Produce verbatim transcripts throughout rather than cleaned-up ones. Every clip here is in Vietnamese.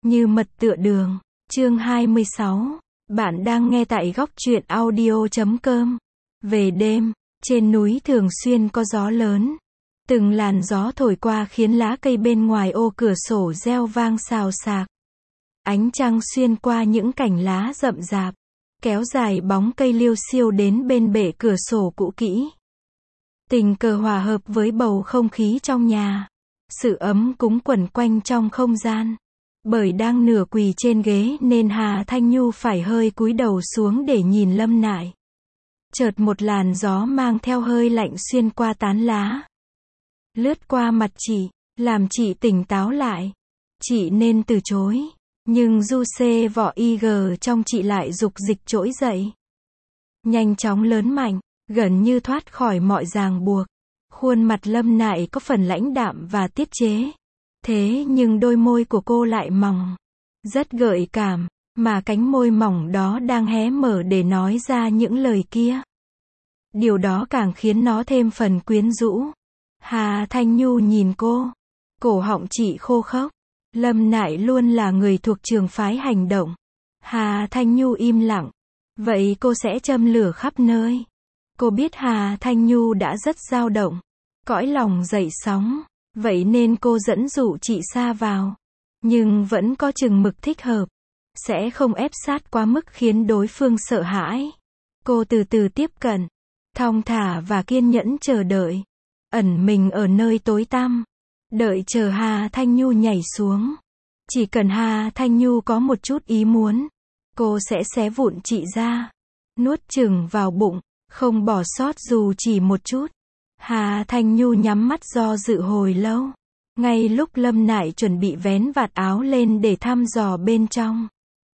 Như mật tựa đường. Chương hai mươi sáu. Bạn đang nghe tại góc truyện audio chấm com. Về đêm, trên núi thường xuyên có gió lớn. Từng làn gió thổi qua khiến lá cây bên ngoài ô cửa sổ reo vang xào xạc. Ánh trăng xuyên qua những cành lá rậm rạp, kéo dài bóng cây liêu xiêu đến bên bệ cửa sổ cũ kỹ. Tình cờ hòa hợp với bầu không khí trong nhà. Sự ấm cúng quẩn quanh trong không gian. Bởi đang nửa quỳ trên ghế nên Hà Thanh Nhu phải hơi cúi đầu xuống để nhìn Lâm Nại. Chợt một làn gió mang theo hơi lạnh xuyên qua tán lá, lướt qua mặt chị, làm chị tỉnh táo lại. Chị nên từ chối, nhưng du xê vỏ y gờ trong chị lại dục dịch trỗi dậy. Nhanh chóng lớn mạnh, gần như thoát khỏi mọi ràng buộc. Khuôn mặt Lâm Nại có phần lãnh đạm và tiết chế. Thế nhưng đôi môi của cô lại mỏng, rất gợi cảm, mà cánh môi mỏng đó đang hé mở để nói ra những lời kia. Điều đó càng khiến nó thêm phần quyến rũ. Hà Thanh Nhu nhìn cô, cổ họng chị khô khốc. Lâm Nại luôn là người thuộc trường phái hành động. Hà Thanh Nhu im lặng, vậy cô sẽ châm lửa khắp nơi. Cô biết Hà Thanh Nhu đã rất dao động, cõi lòng dậy sóng, vậy nên cô dẫn dụ chị sa vào. Nhưng vẫn có chừng mực thích hợp, sẽ không ép sát quá mức khiến đối phương sợ hãi. Cô từ từ tiếp cận, thong thả và kiên nhẫn chờ đợi, ẩn mình ở nơi tối tăm, đợi chờ Hà Thanh Nhu nhảy xuống. Chỉ cần Hà Thanh Nhu có một chút ý muốn, cô sẽ xé vụn chị ra, nuốt chửng vào bụng, không bỏ sót dù chỉ một chút. Hà Thanh Nhu nhắm mắt do dự hồi lâu. Ngay lúc Lâm Nại chuẩn bị vén vạt áo lên để thăm dò bên trong,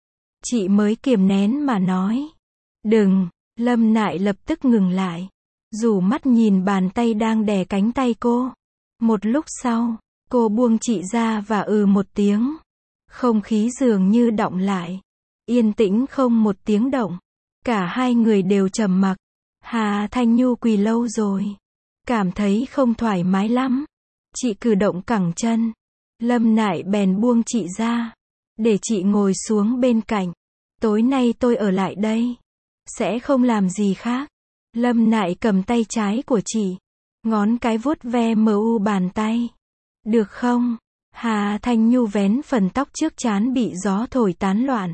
chị mới kiềm nén mà nói. Đừng. Lâm Nại lập tức ngừng lại, rủ mắt nhìn bàn tay đang đè cánh tay cô. Một lúc sau, cô buông chị ra và ừ một tiếng. Không khí dường như đọng lại, yên tĩnh không một tiếng động. Cả hai người đều trầm mặc. Hà Thanh Nhu quỳ lâu rồi, cảm thấy không thoải mái lắm. Chị cử động cẳng chân. Lâm Nại bèn buông chị ra, để chị ngồi xuống bên cạnh. Tối nay tôi ở lại đây, sẽ không làm gì khác. Lâm Nại cầm tay trái của chị, ngón cái vuốt ve mờ u bàn tay. Được không? Hà Thanh Nhu vén phần tóc trước trán bị gió thổi tán loạn.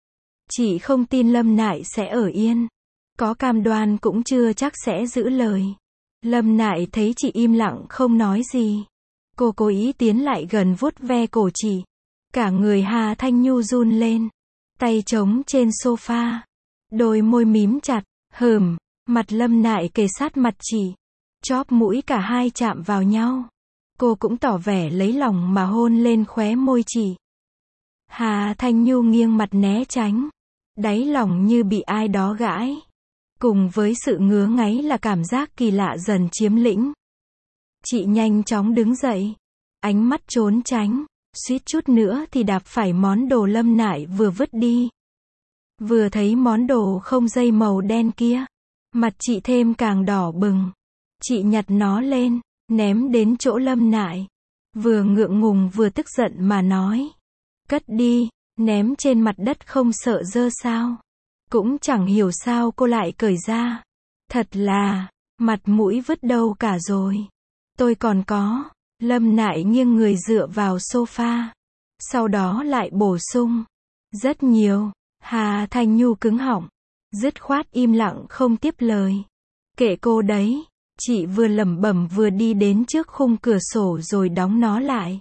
Chị không tin Lâm Nại sẽ ở yên, có cam đoan cũng chưa chắc sẽ giữ lời. Lâm Nại thấy chị im lặng không nói gì, cô cố ý tiến lại gần vuốt ve cổ chị. Cả người Hà Thanh Nhu run lên, tay trống trên sofa, đôi môi mím chặt. Hừm. Mặt Lâm Nại kề sát mặt chị, chóp mũi cả hai chạm vào nhau. Cô cũng tỏ vẻ lấy lòng mà hôn lên khóe môi chị. Hà Thanh Nhu nghiêng mặt né tránh, đáy lòng như bị ai đó gãi. Cùng với sự ngứa ngáy là cảm giác kỳ lạ dần chiếm lĩnh. Chị nhanh chóng đứng dậy, ánh mắt trốn tránh, suýt chút nữa thì đạp phải món đồ Lâm Nại vừa vứt đi. Vừa thấy món đồ không dây màu đen kia, mặt chị thêm càng đỏ bừng. Chị nhặt nó lên, ném đến chỗ Lâm Nại, vừa ngượng ngùng vừa tức giận mà nói. Cất đi. Ném trên mặt đất không sợ dơ sao? Cũng chẳng hiểu sao cô lại cởi ra. Thật là, mặt mũi vứt đâu cả rồi. Tôi còn có. Lâm Nại nghiêng người dựa vào sofa, sau đó lại bổ sung. Rất nhiều. Hà Thanh Nhu cứng họng, dứt khoát im lặng không tiếp lời. Kệ cô đấy. Chị vừa lẩm bẩm vừa đi đến trước khung cửa sổ rồi đóng nó lại.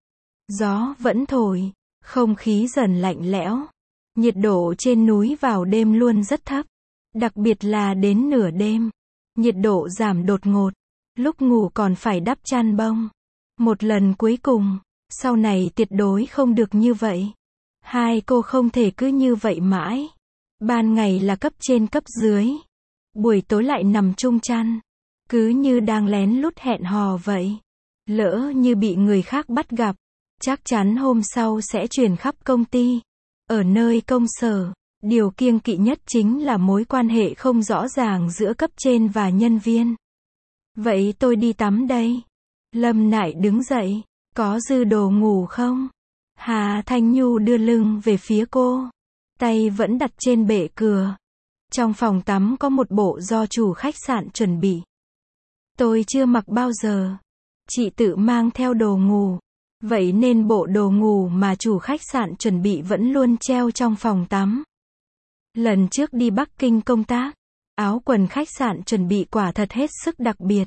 Gió vẫn thổi, không khí dần lạnh lẽo. Nhiệt độ trên núi vào đêm luôn rất thấp, đặc biệt là đến nửa đêm, nhiệt độ giảm đột ngột. Lúc ngủ còn phải đắp chăn bông. Một lần cuối cùng, sau này tuyệt đối không được như vậy. Hai cô không thể cứ như vậy mãi. Ban ngày là cấp trên cấp dưới, buổi tối lại nằm chung chăn, cứ như đang lén lút hẹn hò vậy. Lỡ như bị người khác bắt gặp, chắc chắn hôm sau sẽ truyền khắp công ty. Ở nơi công sở, điều kiêng kỵ nhất chính là mối quan hệ không rõ ràng giữa cấp trên và nhân viên. Vậy tôi đi tắm đây. Lâm Nại đứng dậy. Có dư đồ ngủ không? Hà Thanh Nhu đưa lưng về phía cô, tay vẫn đặt trên bệ cửa. Trong phòng tắm có một bộ do chủ khách sạn chuẩn bị. Tôi chưa mặc bao giờ. Chị tự mang theo đồ ngủ. Vậy nên bộ đồ ngủ mà chủ khách sạn chuẩn bị vẫn luôn treo trong phòng tắm. Lần trước đi Bắc Kinh công tác, áo quần khách sạn chuẩn bị quả thật hết sức đặc biệt.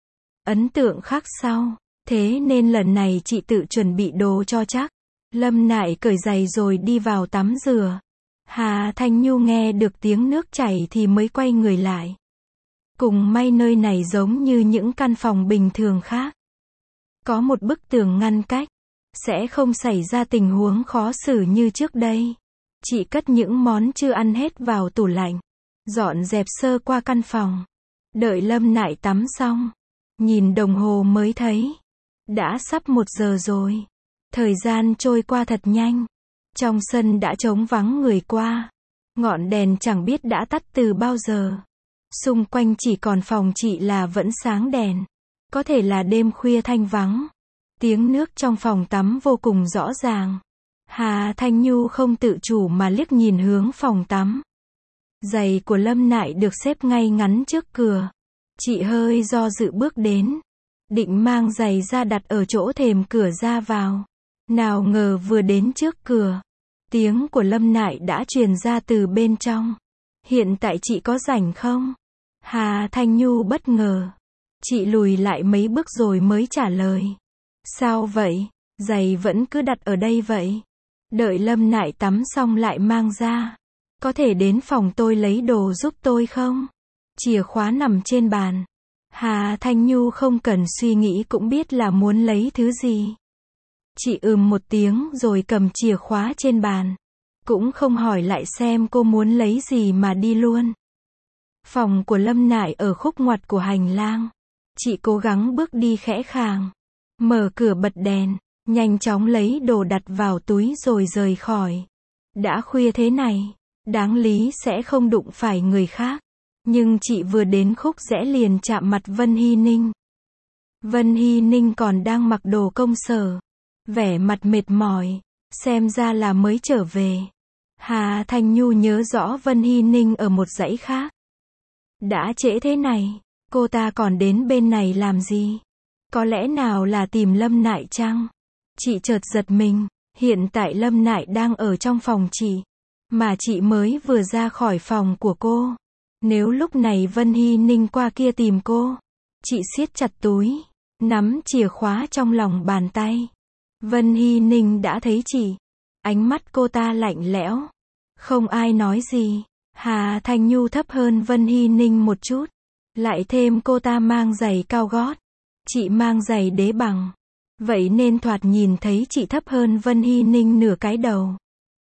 Ấn tượng khác sau. Thế nên lần này chị tự chuẩn bị đồ cho chắc. Lâm Nại cởi giày rồi đi vào tắm rửa. Hà Thanh Nhu nghe được tiếng nước chảy thì mới quay người lại. Cùng may nơi này giống như những căn phòng bình thường khác. Có một bức tường ngăn cách. Sẽ không xảy ra tình huống khó xử như trước đây. Chị cất những món chưa ăn hết vào tủ lạnh. Dọn dẹp sơ qua căn phòng. Đợi Lâm Nại tắm xong. Nhìn đồng hồ mới thấy. Đã sắp một giờ rồi. Thời gian trôi qua thật nhanh. Trong sân đã trống vắng người qua. Ngọn đèn chẳng biết đã tắt từ bao giờ. Xung quanh chỉ còn phòng chị là vẫn sáng đèn. Có thể là đêm khuya thanh vắng. Tiếng nước trong phòng tắm vô cùng rõ ràng. Hà Thanh Nhu không tự chủ mà liếc nhìn hướng phòng tắm. Giày của Lâm Nại được xếp ngay ngắn trước cửa. Chị hơi do dự bước đến. Định mang giày ra đặt ở chỗ thềm cửa ra vào. Nào ngờ vừa đến trước cửa. Tiếng của Lâm Nại đã truyền ra từ bên trong. Hiện tại chị có rảnh không? Hà Thanh Nhu bất ngờ. Chị lùi lại mấy bước rồi mới trả lời. Sao vậy? Giày vẫn cứ đặt ở đây vậy. Đợi Lâm Nại tắm xong lại mang ra. Có thể đến phòng tôi lấy đồ giúp tôi không? Chìa khóa nằm trên bàn. Hà Thanh Nhu không cần suy nghĩ cũng biết là muốn lấy thứ gì. Chị ừm một tiếng rồi cầm chìa khóa trên bàn. Cũng không hỏi lại xem cô muốn lấy gì mà đi luôn. Phòng của Lâm Nại ở khúc ngoặt của hành lang. Chị cố gắng bước đi khẽ khàng. Mở cửa bật đèn. Nhanh chóng lấy đồ đặt vào túi rồi rời khỏi. Đã khuya thế này. Đáng lý sẽ không đụng phải người khác. Nhưng chị vừa đến khúc rẽ liền chạm mặt Vân Hy Ninh. Vân Hy Ninh còn đang mặc đồ công sở. Vẻ mặt mệt mỏi. Xem ra là mới trở về. Hà Thanh Nhu nhớ rõ Vân Hy Ninh ở một dãy khác. Đã trễ thế này. Cô ta còn đến bên này làm gì? Có lẽ nào là tìm Lâm Nại chăng? Chị chợt giật mình. Hiện tại Lâm Nại đang ở trong phòng chị. Mà chị mới vừa ra khỏi phòng của cô. Nếu lúc này Vân Hy Ninh qua kia tìm cô. Chị siết chặt túi. Nắm chìa khóa trong lòng bàn tay. Vân Hy Ninh đã thấy chị. Ánh mắt cô ta lạnh lẽo. Không ai nói gì. Hà Thanh Nhu thấp hơn Vân Hy Ninh một chút. Lại thêm cô ta mang giày cao gót. Chị mang giày đế bằng. Vậy nên thoạt nhìn thấy chị thấp hơn Vân Hy Ninh nửa cái đầu.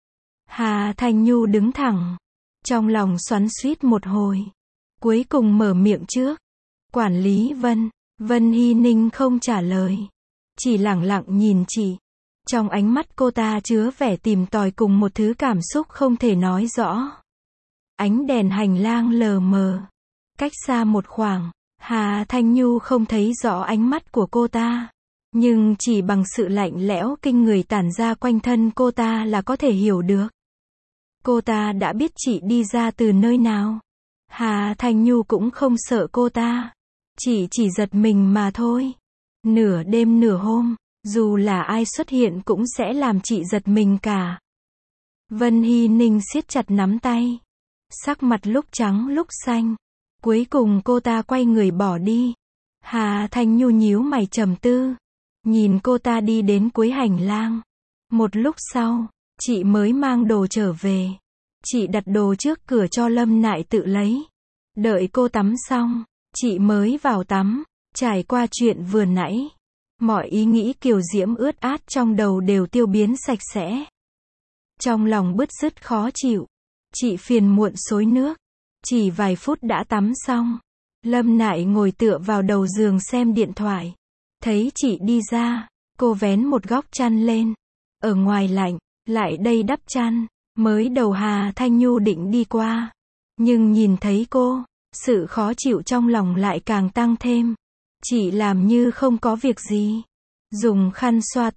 Hà Thanh Nhu đứng thẳng. Trong lòng xoắn xuýt một hồi. Cuối cùng mở miệng trước. Quản lý Vân. Vân Hy Ninh không trả lời. Chỉ lẳng lặng nhìn chị. Trong ánh mắt cô ta chứa vẻ tìm tòi cùng một thứ cảm xúc không thể nói rõ. Ánh đèn hành lang lờ mờ. Cách xa một khoảng. Hà Thanh Nhu không thấy rõ ánh mắt của cô ta. Nhưng chỉ bằng sự lạnh lẽo kinh người tản ra quanh thân cô ta là có thể hiểu được. Cô ta đã biết chị đi ra từ nơi nào. Hà Thanh Nhu cũng không sợ cô ta. Chỉ chỉ giật mình mà thôi. Nửa đêm nửa hôm, dù là ai xuất hiện cũng sẽ làm chị giật mình cả. Vân Hy Ninh siết chặt nắm tay. Sắc mặt lúc trắng lúc xanh. Cuối cùng cô ta quay người bỏ đi. Hà Thanh Nhu nhíu mày trầm tư. Nhìn cô ta đi đến cuối hành lang. Một lúc sau, chị mới mang đồ trở về. Chị đặt đồ trước cửa cho Lâm Nại tự lấy. Đợi cô tắm xong, chị mới vào tắm. Trải qua chuyện vừa nãy, mọi ý nghĩ kiều diễm ướt át trong đầu đều tiêu biến sạch sẽ. Trong lòng bứt rứt khó chịu. Chị phiền muộn xối nước. Chỉ vài phút đã tắm xong. Lâm Nại ngồi tựa vào đầu giường xem điện thoại. Thấy chị đi ra, cô vén một góc chăn lên. Ở ngoài lạnh, lại đây đắp chăn. Mới đầu Hà Thanh Nhu định đi qua. Nhưng nhìn thấy cô, sự khó chịu trong lòng lại càng tăng thêm. Chị làm như không có việc gì. Dùng khăn xoa tóc.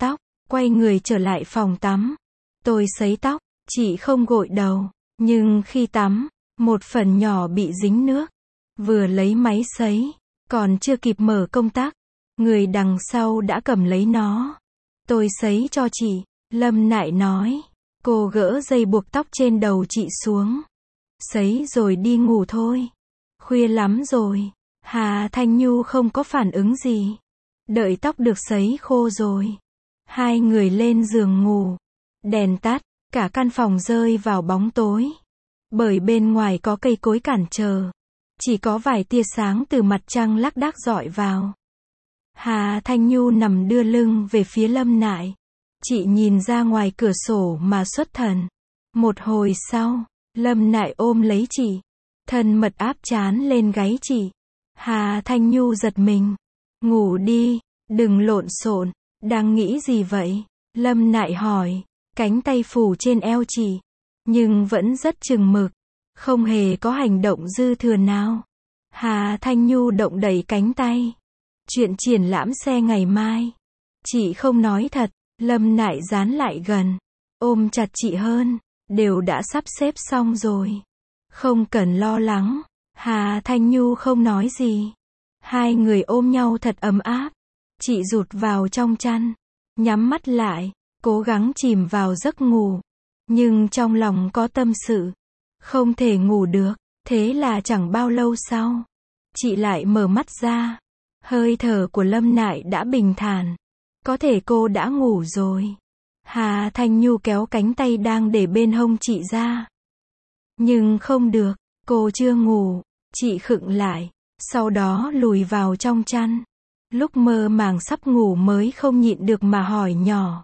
quay người trở lại phòng tắm. Tôi sấy tóc, chị không gội đầu, nhưng khi tắm, một phần nhỏ bị dính nước. Vừa lấy máy sấy, còn chưa kịp mở công tắc, người đằng sau đã cầm lấy nó. Tôi sấy cho chị, Lâm Nại nói. Cô gỡ dây buộc tóc trên đầu chị xuống. Sấy rồi đi ngủ thôi. Khuya lắm rồi. Hà Thanh Nhu không có phản ứng gì. Đợi tóc được sấy khô rồi, hai người lên giường ngủ. Đèn tắt, cả căn phòng rơi vào bóng tối. Bởi bên ngoài có cây cối cản trở. Chỉ có vài tia sáng từ mặt trăng lác đác rọi vào. Hà Thanh Nhu nằm đưa lưng về phía Lâm Nại. Chị nhìn ra ngoài cửa sổ mà xuất thần. Một hồi sau, Lâm Nại ôm lấy chị. Thân mật áp trán lên gáy chị. Hà Thanh Nhu giật mình. Ngủ đi, đừng lộn xộn. Đang nghĩ gì vậy? Lâm Nại hỏi. Cánh tay phủ trên eo chị. Nhưng vẫn rất chừng mực. Không hề có hành động dư thừa nào. Hà Thanh Nhu động đẩy cánh tay. Chuyện triển lãm xe ngày mai. Chị không nói thật. Lâm Nại dán lại gần. Ôm chặt chị hơn. Đều đã sắp xếp xong rồi. Không cần lo lắng. Hà Thanh Nhu không nói gì. Hai người ôm nhau thật ấm áp. Chị rụt vào trong chăn. Nhắm mắt lại. Cố gắng chìm vào giấc ngủ. Nhưng trong lòng có tâm sự. Không thể ngủ được. Thế là chẳng bao lâu sau. Chị lại mở mắt ra. Hơi thở của Lâm Nại đã bình thản. Có thể cô đã ngủ rồi. Hà Thanh Nhu kéo cánh tay đang để bên hông chị ra. Nhưng không được. Cô chưa ngủ. Chị khựng lại. Sau đó lùi vào trong chăn. Lúc mơ màng sắp ngủ mới không nhịn được mà hỏi nhỏ.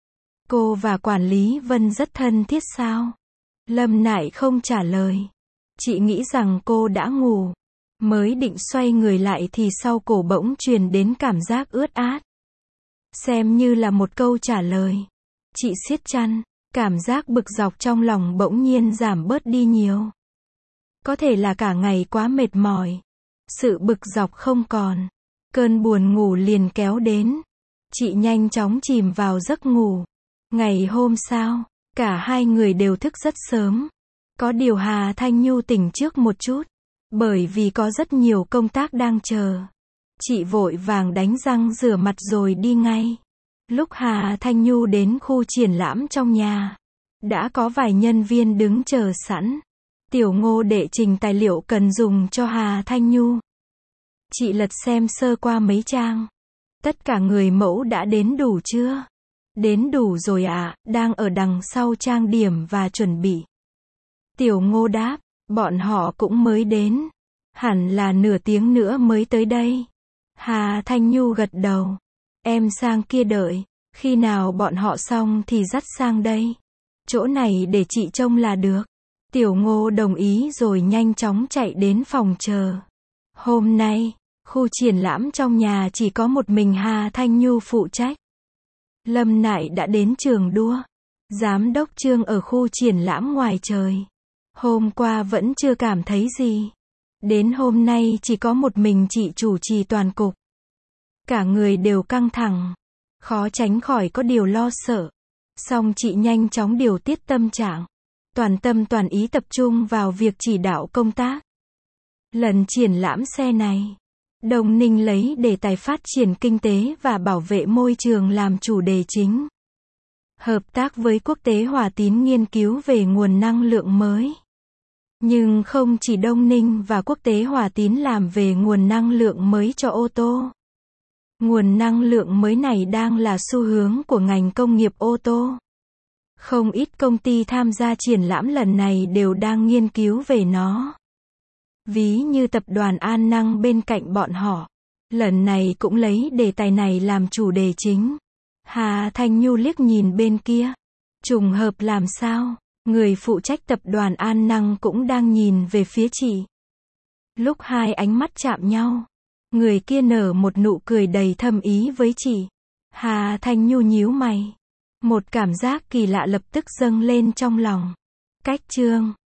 Cô và quản lý Vân rất thân thiết sao? Lâm Nại không trả lời. Chị nghĩ rằng cô đã ngủ. Mới định xoay người lại thì sau cổ bỗng truyền đến cảm giác ướt át. Xem như là một câu trả lời. Chị siết chăn. Cảm giác bực dọc trong lòng bỗng nhiên giảm bớt đi nhiều. Có thể là cả ngày quá mệt mỏi. Sự bực dọc không còn. Cơn buồn ngủ liền kéo đến. Chị nhanh chóng chìm vào giấc ngủ. Ngày hôm sau, cả hai người đều thức rất sớm. Có điều Hà Thanh Nhu tỉnh trước một chút. Bởi vì có rất nhiều công tác đang chờ. Chị vội vàng đánh răng rửa mặt rồi đi ngay. Lúc Hà Thanh Nhu đến khu triển lãm trong nhà, đã có vài nhân viên đứng chờ sẵn. Tiểu Ngô đệ trình tài liệu cần dùng cho Hà Thanh Nhu. Chị lật xem sơ qua mấy trang. Tất cả người mẫu đã đến đủ chưa? Đến đủ rồi ạ, à, đang ở đằng sau trang điểm và chuẩn bị. Tiểu Ngô đáp, bọn họ cũng mới đến. Hẳn là nửa tiếng nữa mới tới đây. Hà Thanh Nhu gật đầu. Em sang kia đợi, khi nào bọn họ xong thì dắt sang đây. Chỗ này để chị trông là được. Tiểu Ngô đồng ý rồi nhanh chóng chạy đến phòng chờ. Hôm nay, khu triển lãm trong nhà chỉ có một mình Hà Thanh Nhu phụ trách. Lâm Nại đã đến trường đua. Giám đốc Trương ở khu triển lãm ngoài trời. Hôm qua vẫn chưa cảm thấy gì. Đến hôm nay chỉ có một mình chị chủ trì toàn cục. Cả người đều căng thẳng. Khó tránh khỏi có điều lo sợ. Song chị nhanh chóng điều tiết tâm trạng. Toàn tâm toàn ý tập trung vào việc chỉ đạo công tác. Lần triển lãm xe này, Đông Ninh lấy đề tài phát triển kinh tế và bảo vệ môi trường làm chủ đề chính. Hợp tác với Quốc tế Hòa Tín nghiên cứu về nguồn năng lượng mới. Nhưng không chỉ Đông Ninh và Quốc tế Hòa Tín làm về nguồn năng lượng mới cho ô tô. Nguồn năng lượng mới này đang là xu hướng của ngành công nghiệp ô tô. Không ít công ty tham gia triển lãm lần này đều đang nghiên cứu về nó. Ví như tập đoàn An Năng bên cạnh bọn họ. Lần này cũng lấy đề tài này làm chủ đề chính. Hà Thanh Nhu liếc nhìn bên kia. Trùng hợp làm sao? Người phụ trách tập đoàn An Năng cũng đang nhìn về phía chị. Lúc hai ánh mắt chạm nhau, người kia nở một nụ cười đầy thâm ý với chị. Hà Thanh Nhu nhíu mày. Một cảm giác kỳ lạ lập tức dâng lên trong lòng. Cách Trương